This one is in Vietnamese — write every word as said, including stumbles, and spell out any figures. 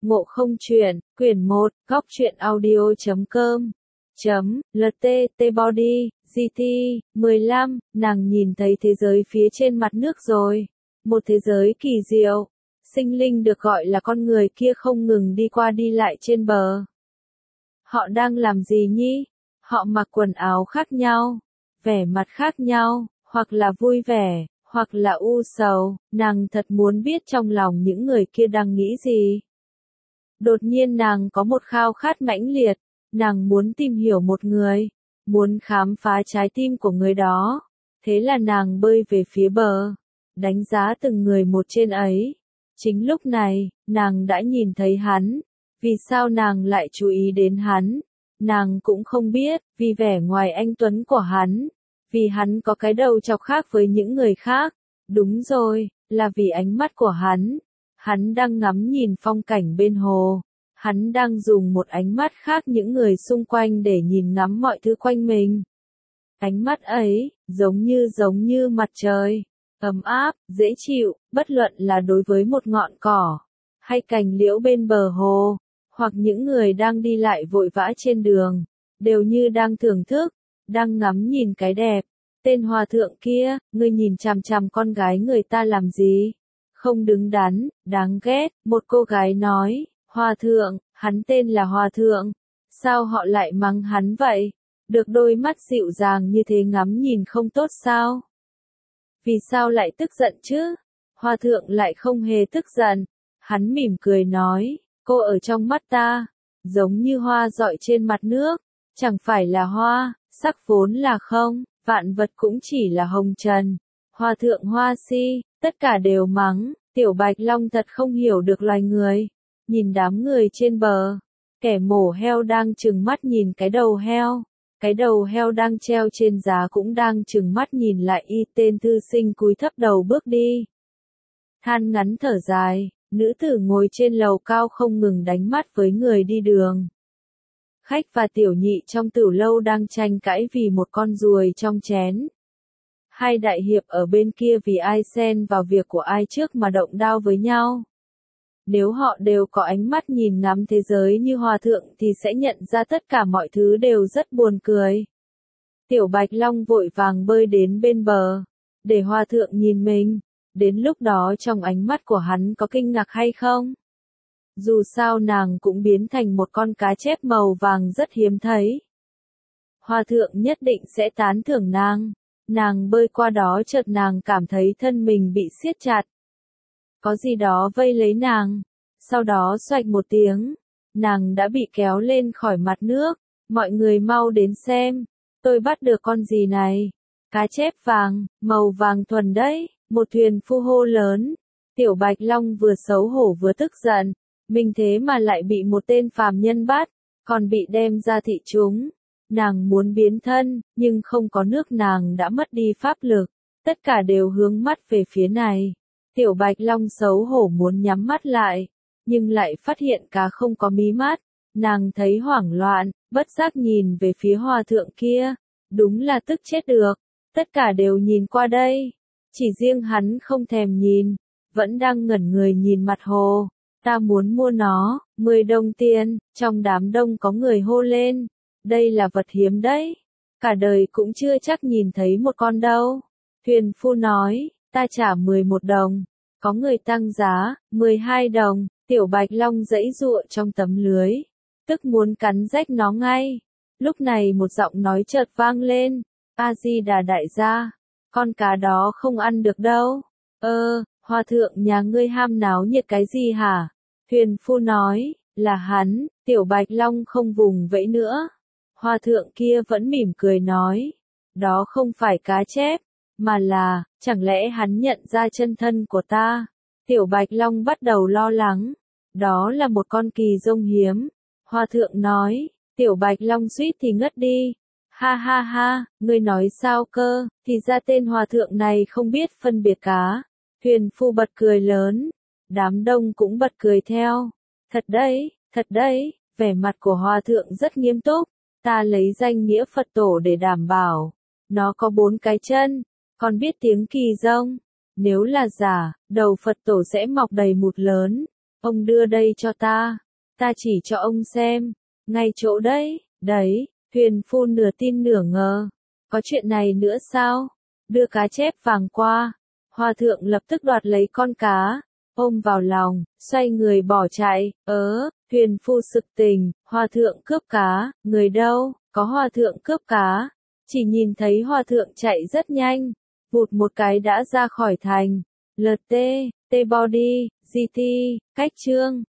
Ngộ Không Truyện, quyển một, góc truyện audio chấm com, chấm, lt, tbody, gt, mười lăm, nàng nhìn thấy thế giới phía trên mặt nước rồi. Một thế giới kỳ diệu, sinh linh được gọi là con người kia không ngừng đi qua đi lại trên bờ. Họ đang làm gì nhỉ? Họ mặc quần áo khác nhau, vẻ mặt khác nhau, hoặc là vui vẻ, hoặc là u sầu, nàng thật muốn biết trong lòng những người kia đang nghĩ gì. Đột nhiên nàng có một khao khát mãnh liệt, nàng muốn tìm hiểu một người, muốn khám phá trái tim của người đó. Thế là nàng bơi về phía bờ, đánh giá từng người một trên ấy. Chính lúc này, nàng đã nhìn thấy hắn. Vì sao nàng lại chú ý đến hắn? Nàng cũng không biết, vì vẻ ngoài anh tuấn của hắn. Vì hắn có cái đầu chọc khác với những người khác. Đúng rồi, là vì ánh mắt của hắn. Hắn đang ngắm nhìn phong cảnh bên hồ. Hắn đang dùng một ánh mắt khác những người xung quanh để nhìn ngắm mọi thứ quanh mình. Ánh mắt ấy, giống như giống như mặt trời, ấm áp, dễ chịu, bất luận là đối với một ngọn cỏ, hay cành liễu bên bờ hồ, hoặc những người đang đi lại vội vã trên đường, đều như đang thưởng thức, đang ngắm nhìn cái đẹp. Tên hòa thượng kia, ngươi nhìn chằm chằm con gái người ta làm gì? Không đứng đắn, đáng ghét, một cô gái nói, hòa thượng, hắn tên là hòa thượng, sao họ lại mắng hắn vậy? Được đôi mắt dịu dàng như thế ngắm nhìn không tốt sao? Vì sao lại tức giận chứ? Hòa thượng lại không hề tức giận, hắn mỉm cười nói, cô ở trong mắt ta, giống như hoa rọi trên mặt nước, chẳng phải là hoa, sắc vốn là không, vạn vật cũng chỉ là hồng trần. Hòa thượng hoa si, tất cả đều mắng, Tiểu Bạch Long thật không hiểu được loài người. Nhìn đám người trên bờ, kẻ mổ heo đang trừng mắt nhìn cái đầu heo, cái đầu heo đang treo trên giá cũng đang trừng mắt nhìn lại y. Tên thư sinh cúi thấp đầu bước đi. Than ngắn thở dài, nữ tử ngồi trên lầu cao không ngừng đánh mắt với người đi đường. Khách và tiểu nhị trong tửu lâu đang tranh cãi vì một con ruồi trong chén. Hai đại hiệp ở bên kia vì ai xen vào việc của ai trước mà động đao với nhau. Nếu họ đều có ánh mắt nhìn ngắm thế giới như hòa thượng thì sẽ nhận ra tất cả mọi thứ đều rất buồn cười. Tiểu Bạch Long vội vàng bơi đến bên bờ, để hòa thượng nhìn mình. Đến lúc đó trong ánh mắt của hắn có kinh ngạc hay không? Dù sao nàng cũng biến thành một con cá chép màu vàng rất hiếm thấy. Hòa thượng nhất định sẽ tán thưởng nàng. Nàng bơi qua đó chợt nàng cảm thấy thân mình bị siết chặt. Có gì đó vây lấy nàng. Sau đó xoạch một tiếng, nàng đã bị kéo lên khỏi mặt nước. Mọi người mau đến xem, tôi bắt được con gì này? Cá chép vàng, màu vàng thuần đấy, một thuyền phu hô lớn. Tiểu Bạch Long vừa xấu hổ vừa tức giận, mình thế mà lại bị một tên phàm nhân bắt, còn bị đem ra thị chúng. Nàng muốn biến thân, nhưng không có nước, nàng đã mất đi pháp lực, tất cả đều hướng mắt về phía này. Tiểu Bạch Long xấu hổ muốn nhắm mắt lại, nhưng lại phát hiện cá không có mí mắt. Nàng thấy hoảng loạn, bất giác nhìn về phía hòa thượng kia. Đúng là tức chết được, tất cả đều nhìn qua đây. Chỉ riêng hắn không thèm nhìn, vẫn đang ngẩn người nhìn mặt hồ. Ta muốn mua nó, mười đồng tiền. Trong đám đông có người hô lên, đây là vật hiếm đấy, cả đời cũng chưa chắc nhìn thấy một con đâu. Thuyền phu nói, ta trả mười một đồng. Có người tăng giá, mười hai đồng. Tiểu Bạch Long giãy giụa trong tấm lưới, tức muốn cắn rách nó ngay. Lúc này một giọng nói chợt vang lên, A Di Đà đại gia, con cá đó không ăn được đâu. Ơ, hòa thượng nhà ngươi ham náo nhiệt cái gì hả? Thuyền phu nói, là hắn. Tiểu Bạch Long không vùng vẫy nữa. Hòa thượng kia vẫn mỉm cười nói, đó không phải cá chép, mà là, chẳng lẽ hắn nhận ra chân thân của ta? Tiểu Bạch Long bắt đầu lo lắng, đó là một con kỳ dông hiếm. Hòa thượng nói, Tiểu Bạch Long suýt thì ngất đi. Ha ha ha, ngươi nói sao cơ? Thì ra tên hòa thượng này không biết phân biệt cá. Thuyền phu bật cười lớn, đám đông cũng bật cười theo. Thật đấy, thật đấy, vẻ mặt của hòa thượng rất nghiêm túc. Ta lấy danh nghĩa Phật tổ để đảm bảo, nó có bốn cái chân, còn biết tiếng kỳ dông. Nếu là giả, đầu Phật tổ sẽ mọc đầy mụt lớn. Ông đưa đây cho ta. Ta chỉ cho ông xem. Ngay chỗ đấy, đấy, thuyền phu nửa tin nửa ngờ. Có chuyện này nữa sao? Đưa cá chép vàng qua. Hòa thượng lập tức đoạt lấy con cá, ôm vào lòng, xoay người bỏ chạy. Ớ, thuyền phu sực tỉnh, hòa thượng cướp cá, người đâu? Có hòa thượng cướp cá. Chỉ nhìn thấy hòa thượng chạy rất nhanh, vụt một cái đã ra khỏi thành. lờ tê, T-Body, giê tê, cách chương.